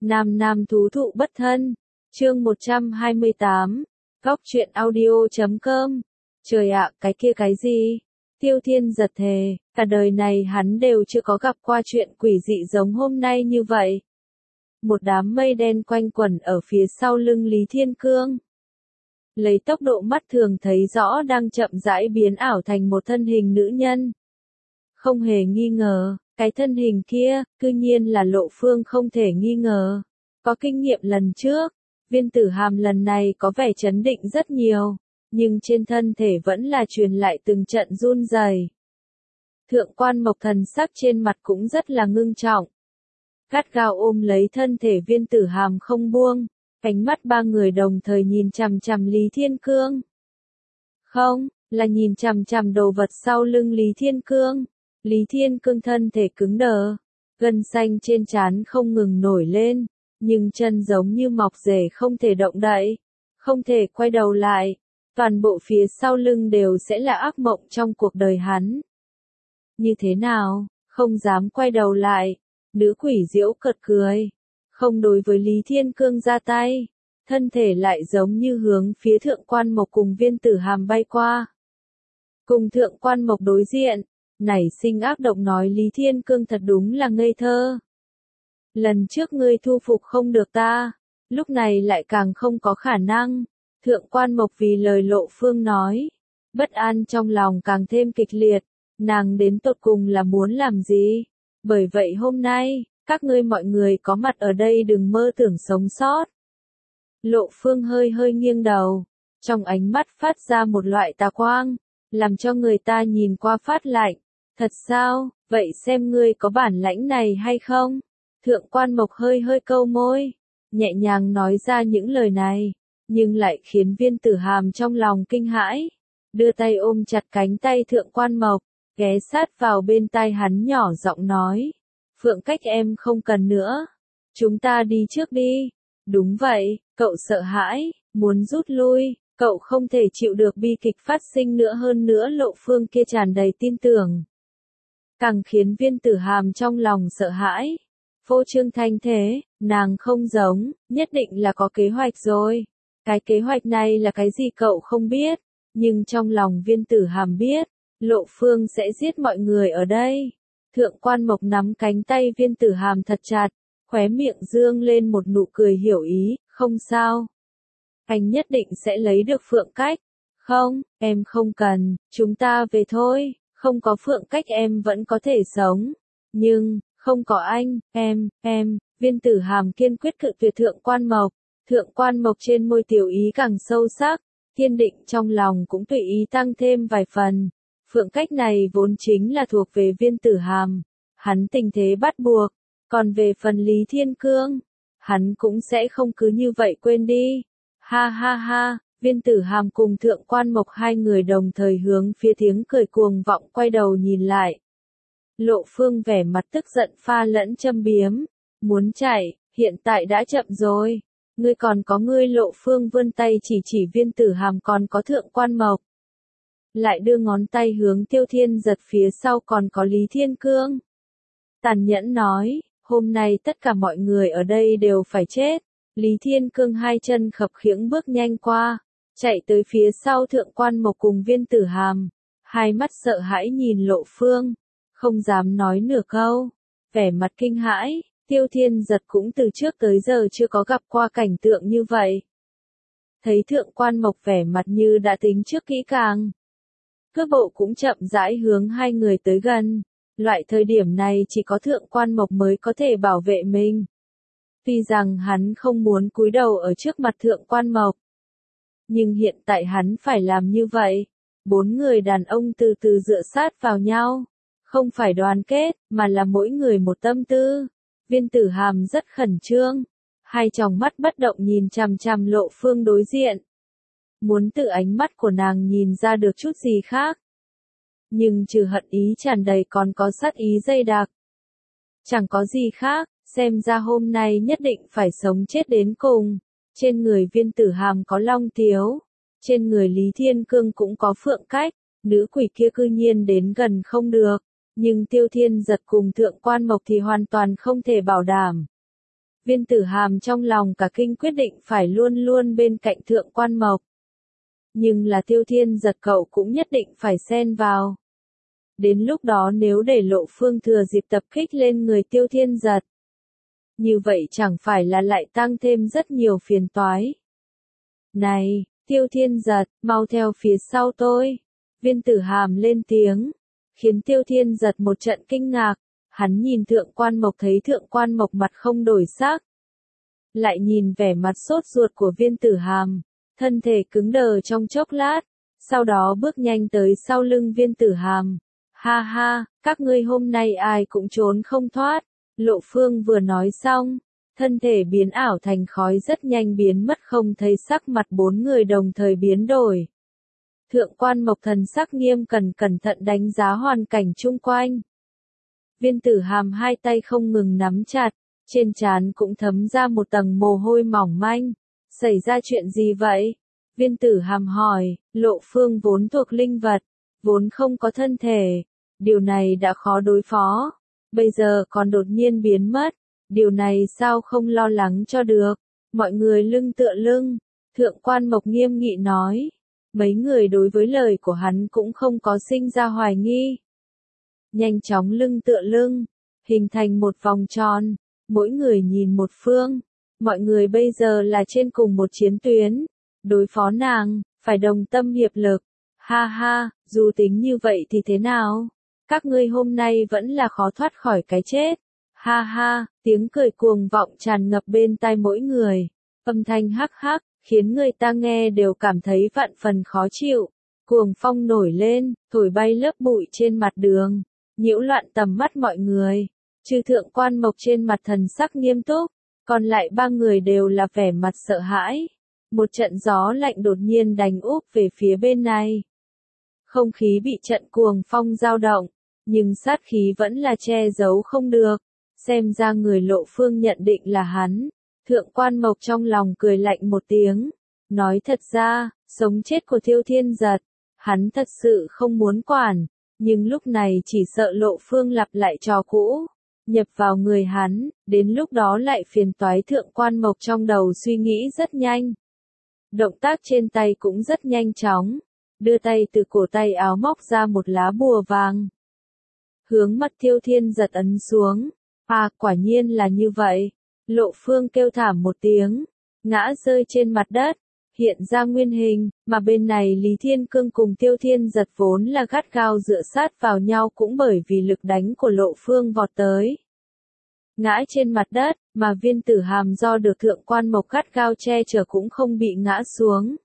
Nam nam thú thụ bất thân. Chương 128. Góc truyện audio.com. Trời ạ, cái kia cái gì? Tiêu Thiên giật thề, cả đời này hắn đều chưa có gặp qua chuyện quỷ dị giống hôm nay như vậy. Một đám mây đen quanh quẩn ở phía sau lưng Lý Thiên Cương. Lấy tốc độ mắt thường thấy rõ đang chậm rãi biến ảo thành một thân hình nữ nhân. Không hề nghi ngờ, cái thân hình kia, cư nhiên là Lộ Phương không thể nghi ngờ. Có kinh nghiệm lần trước, Viên Tử Hàm lần này có vẻ chấn định rất nhiều, nhưng trên thân thể vẫn là truyền lại từng trận run rẩy. Thượng Quan Mộc thần sắc trên mặt cũng rất là ngưng trọng. Gắt gao ôm lấy thân thể Viên Tử Hàm không buông, ánh mắt ba người đồng thời nhìn chằm chằm Lý Thiên Cương. Không, là nhìn chằm chằm đồ vật sau lưng Lý Thiên Cương. Lý Thiên Cương thân thể cứng đờ, gân xanh trên trán không ngừng nổi lên, nhưng chân giống như mọc rễ không thể động đậy, không thể quay đầu lại. Toàn bộ phía sau lưng đều sẽ là ác mộng trong cuộc đời hắn. Như thế nào, không dám quay đầu lại, nữ quỷ diễu cợt cười, không đối với Lý Thiên Cương ra tay, thân thể lại giống như hướng phía Thượng Quan Mộc cùng Viên Tử Hàm bay qua. Cùng Thượng Quan Mộc đối diện, nảy sinh ác độc nói Lý Thiên Cương thật đúng là ngây thơ. Lần trước ngươi thu phục không được ta, lúc này lại càng không có khả năng. Thượng Quan Mộc vì lời Lộ Phương nói, bất an trong lòng càng thêm kịch liệt, nàng đến tột cùng là muốn làm gì? Bởi vậy hôm nay, các ngươi mọi người có mặt ở đây đừng mơ tưởng sống sót. Lộ Phương hơi hơi nghiêng đầu, trong ánh mắt phát ra một loại tà quang, làm cho người ta nhìn qua phát lạnh. Thật sao, vậy xem ngươi có bản lãnh này hay không? Thượng Quan Mộc hơi hơi câu môi, nhẹ nhàng nói ra những lời này, nhưng lại khiến Viên Tử Hàm trong lòng kinh hãi, đưa tay ôm chặt cánh tay Thượng Quan Mộc, ghé sát vào bên tai hắn nhỏ giọng nói, Phượng Cách em không cần nữa, chúng ta đi trước đi. Đúng vậy, cậu sợ hãi, muốn rút lui, cậu không thể chịu được bi kịch phát sinh nữa, hơn nữa Lộ Phương kia tràn đầy tin tưởng. Càng khiến Viên Tử Hàm trong lòng sợ hãi. Phô trương thanh thế, nàng không giống, nhất định là có kế hoạch rồi. Cái kế hoạch này là cái gì cậu không biết, nhưng trong lòng Viên Tử Hàm biết, Lộ Phương sẽ giết mọi người ở đây. Thượng Quan Mộc nắm cánh tay Viên Tử Hàm thật chặt, khóe miệng dương lên một nụ cười hiểu ý, không sao. Anh nhất định sẽ lấy được Phượng Cách. Không, em không cần, chúng ta về thôi, không có Phượng Cách em vẫn có thể sống. Nhưng, không có anh, em, Viên Tử Hàm kiên quyết cự tuyệt Thượng Quan Mộc. Thượng Quan Mộc trên môi tiểu ý càng sâu sắc, kiên định trong lòng cũng tùy ý tăng thêm vài phần. Phượng Cách này vốn chính là thuộc về Viên Tử Hàm, hắn tình thế bắt buộc, còn về phần Lý Thiên Cương, hắn cũng sẽ không cứ như vậy quên đi. Ha ha ha, Viên Tử Hàm cùng Thượng Quan Mộc hai người đồng thời hướng phía tiếng cười cuồng vọng quay đầu nhìn lại. Lộ Phương vẻ mặt tức giận pha lẫn châm biếm, muốn chạy, hiện tại đã chậm rồi. Ngươi còn có ngươi. Lộ Phương vươn tay chỉ Viên Tử Hàm còn có Thượng Quan Mộc. Lại đưa ngón tay hướng Tiêu Thiên giật phía sau còn có Lý Thiên Cương. Tàn nhẫn nói, hôm nay tất cả mọi người ở đây đều phải chết. Lý Thiên Cương hai chân khập khiễng bước nhanh qua, chạy tới phía sau Thượng Quan Mộc cùng Viên Tử Hàm. Hai mắt sợ hãi nhìn Lộ Phương, không dám nói nửa câu, vẻ mặt kinh hãi. Tiêu Thiên giật cũng từ trước tới giờ chưa có gặp qua cảnh tượng như vậy. Thấy Thượng Quan Mộc vẻ mặt như đã tính trước kỹ càng. Cước bộ cũng chậm rãi hướng hai người tới gần. Loại thời điểm này chỉ có Thượng Quan Mộc mới có thể bảo vệ mình. Tuy rằng hắn không muốn cúi đầu ở trước mặt Thượng Quan Mộc, nhưng hiện tại hắn phải làm như vậy. Bốn người đàn ông từ từ dựa sát vào nhau. Không phải đoàn kết, mà là mỗi người một tâm tư. Viên Tử Hàm rất khẩn trương, hai tròng mắt bất động nhìn chằm chằm Lộ Phương đối diện. Muốn từ ánh mắt của nàng nhìn ra được chút gì khác. Nhưng trừ hận ý tràn đầy còn có sát ý dày đặc. Chẳng có gì khác, xem ra hôm nay nhất định phải sống chết đến cùng. Trên người Viên Tử Hàm có long tiếu, trên người Lý Thiên Cương cũng có Phượng Cách, nữ quỷ kia cư nhiên đến gần không được. Nhưng Tiêu Thiên giật cùng Thượng Quan Mộc thì hoàn toàn không thể bảo đảm. Viên Tử Hàm trong lòng cả kinh quyết định phải luôn luôn bên cạnh Thượng Quan Mộc. Nhưng là Tiêu Thiên Giật cậu cũng nhất định phải xen vào. Đến lúc đó nếu để Lộ Phương thừa dịp tập kích lên người Tiêu Thiên Giật, như vậy chẳng phải là lại tăng thêm rất nhiều phiền toái. Này, Tiêu Thiên Giật, mau theo phía sau tôi. Viên Tử Hàm lên tiếng, khiến Tiêu Thiên Giật một trận kinh ngạc. Hắn nhìn Thượng Quan Mộc thấy Thượng Quan Mộc mặt không đổi sắc. Lại nhìn vẻ mặt sốt ruột của Viên Tử Hàm, thân thể cứng đờ trong chốc lát, sau đó bước nhanh tới sau lưng Viên Tử Hàm. Ha ha, các ngươi hôm nay ai cũng trốn không thoát. Lộ Phương vừa nói xong, thân thể biến ảo thành khói rất nhanh biến mất không thấy sắc mặt bốn người đồng thời biến đổi. Thượng Quan Mộc thần sắc nghiêm cẩn thận đánh giá hoàn cảnh chung quanh. Viên Tử Hàm hai tay không ngừng nắm chặt, trên trán cũng thấm ra một tầng mồ hôi mỏng manh. Xảy ra chuyện gì vậy? Viên Tử Hàm hỏi. Lộ Phương vốn thuộc linh vật, vốn không có thân thể. Điều này đã khó đối phó. Bây giờ còn đột nhiên biến mất. Điều này sao không lo lắng cho được? Mọi người lưng tựa lưng. Thượng Quan Mộc nghiêm nghị nói. Mấy người đối với lời của hắn cũng không có sinh ra hoài nghi. Nhanh chóng lưng tựa lưng, hình thành một vòng tròn, mỗi người nhìn một phương. Mọi người bây giờ là trên cùng một chiến tuyến, đối phó nàng, phải đồng tâm hiệp lực. Ha ha, dù tính như vậy thì thế nào? Các ngươi hôm nay vẫn là khó thoát khỏi cái chết. Ha ha, tiếng cười cuồng vọng tràn ngập bên tai mỗi người. Âm thanh hắc hắc, khiến người ta nghe đều cảm thấy vạn phần khó chịu. Cuồng phong nổi lên, thổi bay lớp bụi trên mặt đường, nhiễu loạn tầm mắt mọi người. Trừ Thượng Quan Mộc trên mặt thần sắc nghiêm túc, còn lại ba người đều là vẻ mặt sợ hãi. Một trận gió lạnh đột nhiên đánh úp về phía bên này. Không khí bị trận cuồng phong dao động, nhưng sát khí vẫn là che giấu không được. Xem ra người Lộ Phương nhận định là hắn. Thượng Quan Mộc trong lòng cười lạnh một tiếng, nói thật ra, sống chết của Tiêu Thiên Giật, hắn thật sự không muốn quản, nhưng lúc này chỉ sợ Lộ Phương lặp lại trò cũ, nhập vào người hắn, đến lúc đó lại phiền toái. Thượng Quan Mộc trong đầu suy nghĩ rất nhanh. Động tác trên tay cũng rất nhanh chóng, đưa tay từ cổ tay áo móc ra một lá bùa vàng. Hướng mặt Tiêu Thiên Giật ấn xuống, quả nhiên là như vậy. Lộ Phương kêu thảm một tiếng, ngã rơi trên mặt đất, hiện ra nguyên hình, mà bên này Lý Thiên Cương cùng Tiêu Thiên Giật vốn là gắt gao dựa sát vào nhau cũng bởi vì lực đánh của Lộ Phương vọt tới. Ngã trên mặt đất, mà Viên Tử Hàm do được Thượng Quan Mộc gắt gao che chở cũng không bị ngã xuống.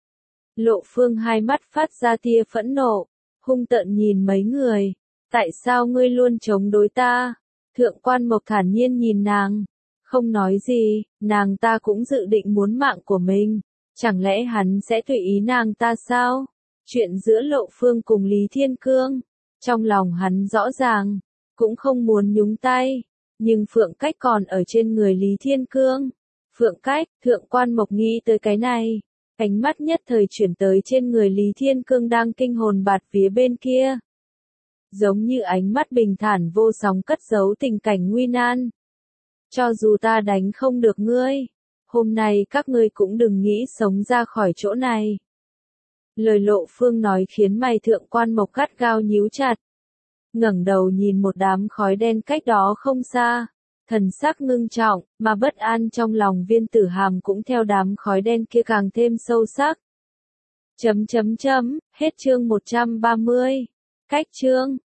Lộ Phương hai mắt phát ra tia phẫn nộ, hung tợn nhìn mấy người. Tại sao ngươi luôn chống đối ta? Thượng Quan Mộc thản nhiên nhìn nàng. Không nói gì, nàng ta cũng dự định muốn mạng của mình. Chẳng lẽ hắn sẽ tùy ý nàng ta sao? Chuyện giữa Lộ Phương cùng Lý Thiên Cương, trong lòng hắn rõ ràng, cũng không muốn nhúng tay. Nhưng Phượng Cách còn ở trên người Lý Thiên Cương. Phượng Cách, Thượng Quan Mộc nghĩ tới cái này. Ánh mắt nhất thời chuyển tới trên người Lý Thiên Cương đang kinh hồn bạt vía bên kia. Giống như ánh mắt bình thản vô sóng cất giấu tình cảnh nguy nan. Cho dù ta đánh không được ngươi, hôm nay các ngươi cũng đừng nghĩ sống ra khỏi chỗ này. Lời Lộ Phương nói khiến mày Thượng Quan Mộc gắt gao nhíu chặt. Ngẩng đầu nhìn một đám khói đen cách đó không xa, thần sắc ngưng trọng, mà bất an trong lòng Viên Tử Hàm cũng theo đám khói đen kia càng thêm sâu sắc. Hết chương 130. Cách chương